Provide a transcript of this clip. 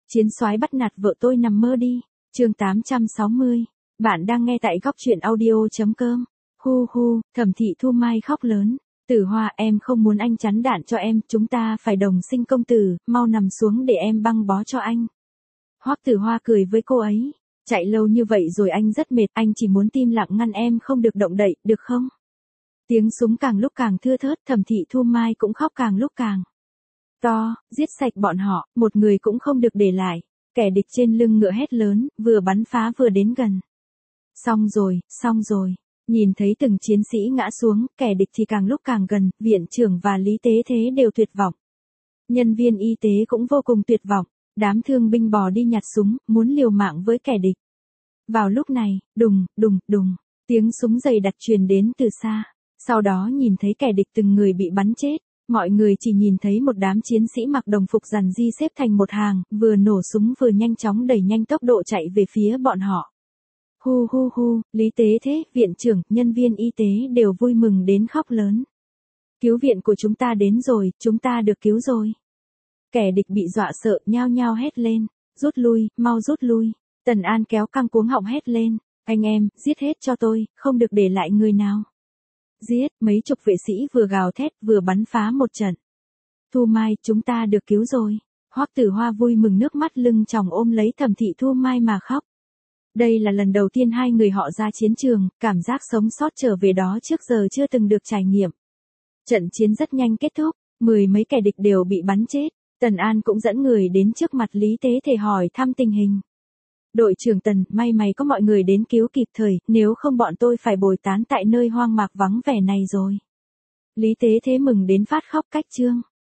Chiến soái bắt nạt vợ tôi nằm mơ đi. Chương 860. Bạn đang nghe tại góc truyện audio.com. Hu hu, Thẩm Thị Thu Mai khóc lớn. Tử Hoa, em không muốn anh chắn đạn cho em, chúng ta phải đồng sinh công tử, mau nằm xuống để em băng bó cho anh. Hoắc Tử Hoa cười với cô ấy. Chạy lâu như vậy rồi anh rất mệt, anh chỉ muốn tim lặng ngăn em không được động đậy, được không? Tiếng súng càng lúc càng thưa thớt, Thẩm Thị Thu Mai cũng khóc càng lúc càng to, giết sạch bọn họ, một người cũng không được để lại. Kẻ địch trên lưng ngựa hét lớn, vừa bắn phá vừa đến gần. Xong rồi. Nhìn thấy từng chiến sĩ ngã xuống, kẻ địch thì càng lúc càng gần, viện trưởng và Lý Tế Thế đều tuyệt vọng. Nhân viên y tế cũng vô cùng tuyệt vọng, đám thương binh bò đi nhặt súng, muốn liều mạng với kẻ địch. Vào lúc này, đùng, tiếng súng dày đặc truyền đến từ xa. Sau đó nhìn thấy kẻ địch từng người bị bắn chết. Mọi người chỉ nhìn thấy một đám chiến sĩ mặc đồng phục rằn di xếp thành một hàng, vừa nổ súng vừa nhanh chóng đẩy nhanh tốc độ chạy về phía bọn họ. Hu, Lý Tế Thế, viện trưởng, nhân viên y tế đều vui mừng đến khóc lớn. Cứu viện của chúng ta đến rồi, chúng ta được cứu rồi. Kẻ địch bị dọa sợ, nhao nhao hét lên. Rút lui, mau rút lui. Tần An kéo căng cuống họng hét lên. Anh em, giết hết cho tôi, không được để lại người nào. Giết, mấy chục vệ sĩ vừa gào thét vừa bắn phá một trận. Thu Mai, chúng ta được cứu rồi. Hoắc Tử Hoa vui mừng nước mắt lưng tròng ôm lấy Thẩm Thị Thu Mai mà khóc. Đây là lần đầu tiên hai người họ ra chiến trường, cảm giác sống sót trở về đó trước giờ chưa từng được trải nghiệm. Trận chiến rất nhanh kết thúc, 10 mấy kẻ địch đều bị bắn chết. Tần An cũng dẫn người đến trước mặt Lý Tế Thế hỏi thăm tình hình. Đội trưởng Tần, may mày có mọi người đến cứu kịp thời, nếu không bọn tôi phải bồi tán tại nơi hoang mạc vắng vẻ này rồi. Lý Tế Thế mừng đến phát khóc cách chương.